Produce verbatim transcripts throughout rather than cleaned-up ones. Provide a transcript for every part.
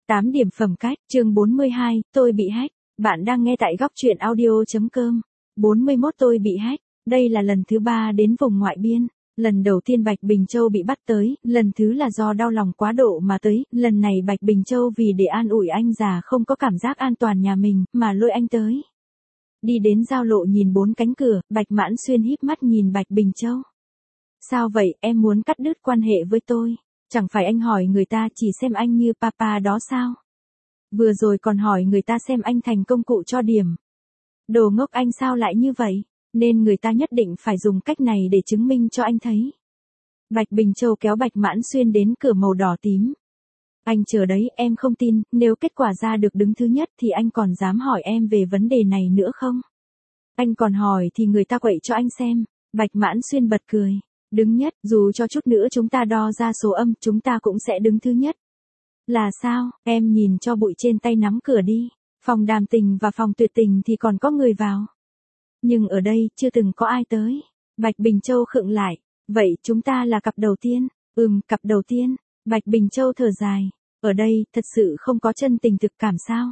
tám điểm phẩm cách, chương bốn mươi hai, tôi bị hack. Bạn đang nghe tại góc truyện audio.com. bốn mươi mốt Tôi bị hack. Đây là lần thứ ba đến vùng ngoại biên. Lần đầu tiên Bạch Bình Châu bị bắt tới, lần thứ là do đau lòng quá độ mà tới, lần này Bạch Bình Châu vì để an ủi anh già không có cảm giác an toàn nhà mình, mà lôi anh tới. Đi đến giao lộ nhìn bốn cánh cửa, Bạch Mãn Xuyên híp mắt nhìn Bạch Bình Châu. Sao vậy, em muốn cắt đứt quan hệ với tôi? Chẳng phải anh hỏi người ta chỉ xem anh như papa đó sao? Vừa rồi còn hỏi người ta xem anh thành công cụ cho điểm. Đồ ngốc anh sao lại như vậy? Nên người ta nhất định phải dùng cách này để chứng minh cho anh thấy. Bạch Bình Châu kéo Bạch Mãn Xuyên đến cửa màu đỏ tím. Anh chờ đấy, em không tin, nếu kết quả ra được đứng thứ nhất thì anh còn dám hỏi em về vấn đề này nữa không? Anh còn hỏi thì người ta quậy cho anh xem. Bạch Mãn Xuyên bật cười. Đứng nhất, dù cho chút nữa chúng ta đo ra số âm, chúng ta cũng sẽ đứng thứ nhất. Là sao, em nhìn cho bụi trên tay nắm cửa đi. Phòng đàm tình và phòng tuyệt tình thì còn có người vào. Nhưng ở đây, chưa từng có ai tới. Bạch Bình Châu khựng lại. Vậy chúng ta là cặp đầu tiên. Ừm, cặp đầu tiên. Bạch Bình Châu thở dài. Ở đây, thật sự không có chân tình thực cảm sao?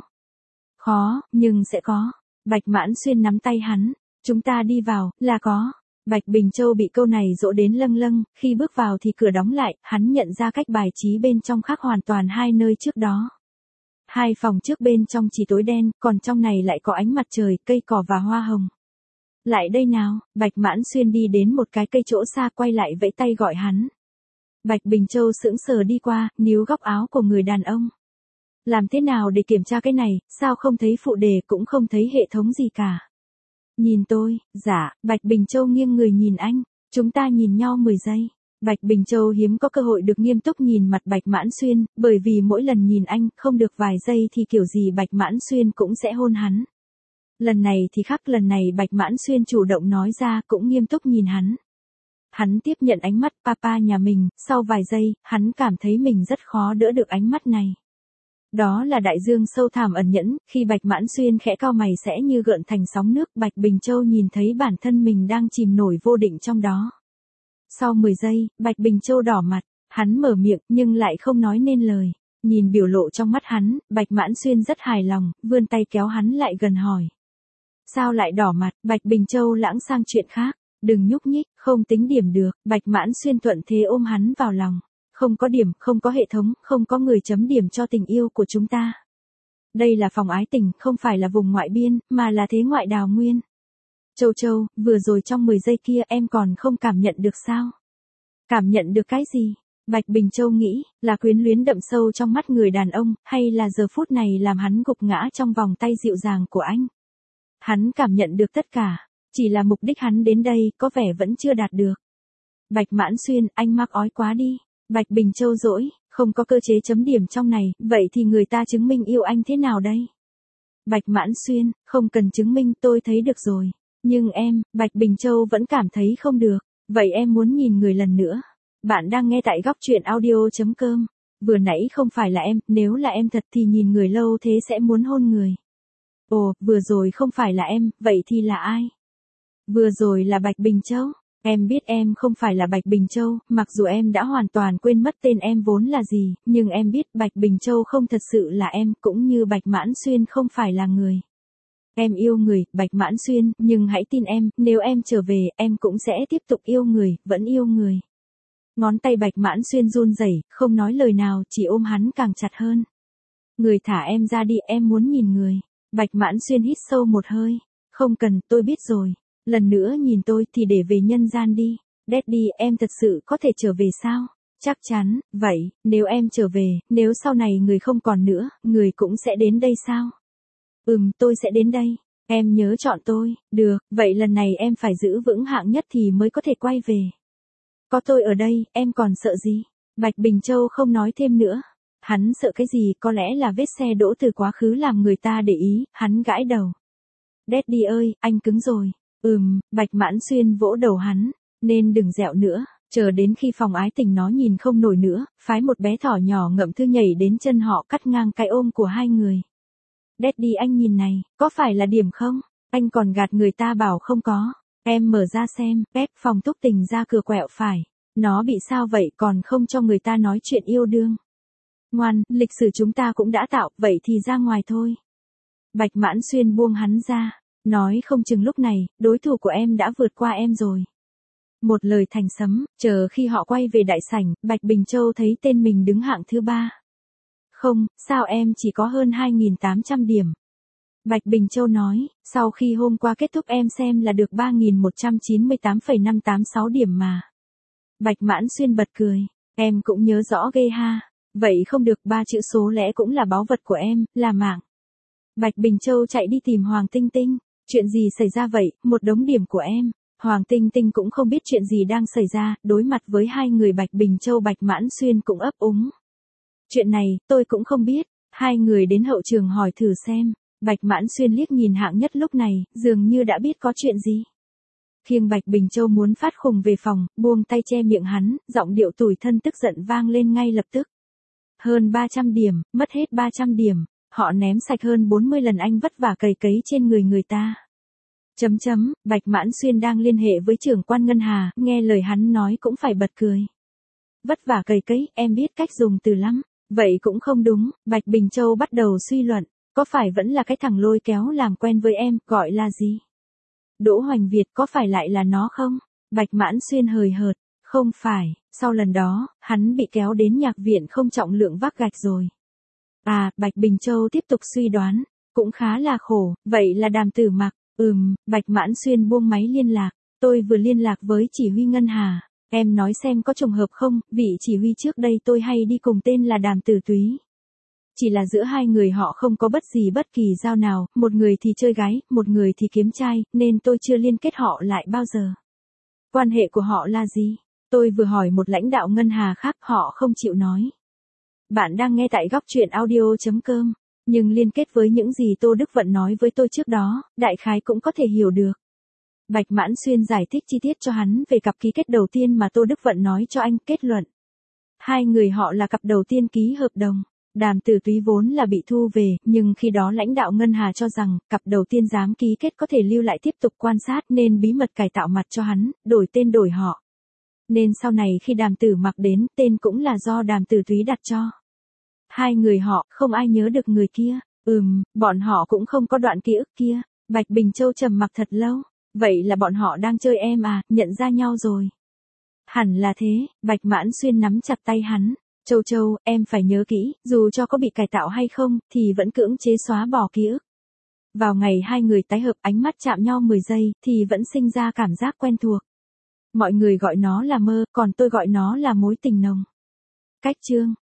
Khó, nhưng sẽ có. Bạch Mãn Xuyên nắm tay hắn. Chúng ta đi vào, là có. Bạch Bình Châu bị câu này dỗ đến lâng lâng, khi bước vào thì cửa đóng lại, hắn nhận ra cách bài trí bên trong khác hoàn toàn hai nơi trước đó. Hai phòng trước bên trong chỉ tối đen, còn trong này lại có ánh mặt trời, cây cỏ và hoa hồng. Lại đây nào, Bạch Mãn Xuyên đi đến một cái cây chỗ xa quay lại vẫy tay gọi hắn. Bạch Bình Châu sững sờ đi qua, níu góc áo của người đàn ông. Làm thế nào để kiểm tra cái này, sao không thấy phụ đề cũng không thấy hệ thống gì cả. Nhìn tôi, dạ, Bạch Bình Châu nghiêng người nhìn anh, chúng ta nhìn nhau mười giây. Bạch Bình Châu hiếm có cơ hội được nghiêm túc nhìn mặt Bạch Mãn Xuyên, bởi vì mỗi lần nhìn anh, không được vài giây thì kiểu gì Bạch Mãn Xuyên cũng sẽ hôn hắn. Lần này thì khác, lần này Bạch Mãn Xuyên chủ động nói ra cũng nghiêm túc nhìn hắn. Hắn tiếp nhận ánh mắt papa nhà mình, sau vài giây, hắn cảm thấy mình rất khó đỡ được ánh mắt này. Đó là đại dương sâu thẳm ẩn nhẫn, khi Bạch Mãn Xuyên khẽ cau mày sẽ như gợn thành sóng nước, Bạch Bình Châu nhìn thấy bản thân mình đang chìm nổi vô định trong đó. Sau mười giây, Bạch Bình Châu đỏ mặt, hắn mở miệng nhưng lại không nói nên lời. Nhìn biểu lộ trong mắt hắn, Bạch Mãn Xuyên rất hài lòng, vươn tay kéo hắn lại gần hỏi. Sao lại đỏ mặt? Bạch Bình Châu lãng sang chuyện khác. Đừng nhúc nhích, không tính điểm được. Bạch Mãn Xuyên thuận thế ôm hắn vào lòng. Không có điểm, không có hệ thống, không có người chấm điểm cho tình yêu của chúng ta. Đây là phòng ái tình, không phải là vùng ngoại biên, mà là thế ngoại đào nguyên. Châu Châu, vừa rồi trong mười giây kia em còn không cảm nhận được sao? Cảm nhận được cái gì? Bạch Bình Châu nghĩ, là quyến luyến đậm sâu trong mắt người đàn ông, hay là giờ phút này làm hắn gục ngã trong vòng tay dịu dàng của anh? Hắn cảm nhận được tất cả, chỉ là mục đích hắn đến đây có vẻ vẫn chưa đạt được. Bạch Mãn Xuyên, anh mắc ói quá đi. Bạch Bình Châu dỗi, không có cơ chế chấm điểm trong này, vậy thì người ta chứng minh yêu anh thế nào đây? Bạch Mãn Xuyên, không cần chứng minh, tôi thấy được rồi. Nhưng em, Bạch Bình Châu vẫn cảm thấy không được. Vậy em muốn nhìn người lần nữa. Bạn đang nghe tại góc truyện audio.com. Vừa nãy không phải là em, nếu là em thật thì nhìn người lâu thế sẽ muốn hôn người. Ồ, vừa rồi không phải là em, vậy thì là ai? Vừa rồi là Bạch Bình Châu. Em biết em không phải là Bạch Bình Châu, mặc dù em đã hoàn toàn quên mất tên em vốn là gì, nhưng em biết Bạch Bình Châu không thật sự là em, cũng như Bạch Mãn Xuyên không phải là người. Em yêu người, Bạch Mãn Xuyên, nhưng hãy tin em, nếu em trở về, em cũng sẽ tiếp tục yêu người, vẫn yêu người. Ngón tay Bạch Mãn Xuyên run rẩy, không nói lời nào, chỉ ôm hắn càng chặt hơn. Người thả em ra đi, em muốn nhìn người. Bạch Mãn Xuyên hít sâu một hơi. Không cần, tôi biết rồi. Lần nữa nhìn tôi thì để về nhân gian đi. Daddy, em thật sự có thể trở về sao? Chắc chắn, vậy, nếu em trở về, nếu sau này người không còn nữa, người cũng sẽ đến đây sao? Ừm, tôi sẽ đến đây. Em nhớ chọn tôi, được, vậy lần này em phải giữ vững hạng nhất thì mới có thể quay về. Có tôi ở đây, em còn sợ gì? Bạch Bình Châu không nói thêm nữa. Hắn sợ cái gì, có lẽ là vết xe đỗ từ quá khứ làm người ta để ý, hắn gãi đầu. Daddy ơi, anh cứng rồi. Ừm, Bạch Mãn Xuyên vỗ đầu hắn, nên đừng dẹo nữa, chờ đến khi phòng ái tình nó nhìn không nổi nữa, phái một bé thỏ nhỏ ngậm thư nhảy đến chân họ cắt ngang cái ôm của hai người. Daddy anh nhìn này, có phải là điểm không? Anh còn gạt người ta bảo không có. Em mở ra xem, Pep phòng túc tình ra cửa quẹo phải. Nó bị sao vậy còn không cho người ta nói chuyện yêu đương. Ngoan, lịch sử chúng ta cũng đã tạo, vậy thì ra ngoài thôi. Bạch Mãn Xuyên buông hắn ra, nói không chừng lúc này, đối thủ của em đã vượt qua em rồi. Một lời thành sấm, chờ khi họ quay về đại sảnh, Bạch Bình Châu thấy tên mình đứng hạng thứ ba. Không, sao em chỉ có hơn hai nghìn tám trăm điểm. Bạch Bình Châu nói, sau khi hôm qua kết thúc em xem là được ba nghìn một trăm chín mươi tám phẩy năm tám sáu điểm mà. Bạch Mãn Xuyên bật cười, em cũng nhớ rõ ghê ha. Vậy không được, ba chữ số lẻ cũng là báu vật của em, là mạng. Bạch Bình Châu chạy đi tìm Hoàng Tinh Tinh. Chuyện gì xảy ra vậy, một đống điểm của em. Hoàng Tinh Tinh cũng không biết chuyện gì đang xảy ra, đối mặt với hai người Bạch Bình Châu Bạch Mãn Xuyên cũng ấp úng. Chuyện này, tôi cũng không biết. Hai người đến hậu trường hỏi thử xem. Bạch Mãn Xuyên liếc nhìn hạng nhất lúc này, dường như đã biết có chuyện gì. Khiêng Bạch Bình Châu muốn phát khùng về phòng, buông tay che miệng hắn, giọng điệu tủi thân tức giận vang lên ngay lập tức. Hơn ba trăm điểm, mất hết ba trăm điểm, họ ném sạch hơn bốn mươi lần anh vất vả cày cấy trên người người ta. Chấm chấm, Bạch Mãn Xuyên đang liên hệ với trưởng quan ngân hà, nghe lời hắn nói cũng phải bật cười. Vất vả cày cấy, em biết cách dùng từ lắm. Vậy cũng không đúng, Bạch Bình Châu bắt đầu suy luận, có phải vẫn là cái thằng lôi kéo làm quen với em, gọi là gì? Đỗ Hoành Việt, có phải lại là nó không? Bạch Mãn Xuyên hời hợt, không phải, sau lần đó, hắn bị kéo đến nhạc viện không trọng lượng vác gạch rồi. À, Bạch Bình Châu tiếp tục suy đoán, cũng khá là khổ, vậy là Đàm Tử Mặc. Ừm, Bạch Mãn Xuyên buông máy liên lạc, tôi vừa liên lạc với chỉ huy ngân hà, em nói xem có trùng hợp không, vị chỉ huy trước đây tôi hay đi cùng tên là Đàm Tử Túy. Chỉ là giữa hai người họ không có bất gì bất kỳ giao nào, một người thì chơi gái, một người thì kiếm trai, nên tôi chưa liên kết họ lại bao giờ. Quan hệ của họ là gì? Tôi vừa hỏi một lãnh đạo ngân hà khác, họ không chịu nói. Bạn đang nghe tại góc truyện audio chấm com. Nhưng liên kết với những gì Tô Đức Vận nói với tôi trước đó, đại khái cũng có thể hiểu được. Bạch Mãn Xuyên giải thích chi tiết cho hắn về cặp ký kết đầu tiên mà Tô Đức Vận nói cho anh, kết luận. Hai người họ là cặp đầu tiên ký hợp đồng. Đàm Tử Túy vốn là bị thu về, nhưng khi đó lãnh đạo ngân hà cho rằng, cặp đầu tiên dám ký kết có thể lưu lại tiếp tục quan sát nên bí mật cải tạo mặt cho hắn, đổi tên đổi họ. Nên sau này khi Đàm Tử Mặc đến, tên cũng là do Đàm Tử Túy đặt cho. Hai người họ, không ai nhớ được người kia. Ừm, bọn họ cũng không có đoạn ký ức kia. Bạch Bình Châu trầm mặc thật lâu. Vậy là bọn họ đang chơi em à, nhận ra nhau rồi. Hẳn là thế, Bạch Mãn Xuyên nắm chặt tay hắn. Châu Châu, em phải nhớ kỹ, dù cho có bị cải tạo hay không, thì vẫn cưỡng chế xóa bỏ ký ức. Vào ngày hai người tái hợp, ánh mắt chạm nhau mười giây, thì vẫn sinh ra cảm giác quen thuộc. Mọi người gọi nó là mơ, còn tôi gọi nó là mối tình nồng. Cách chương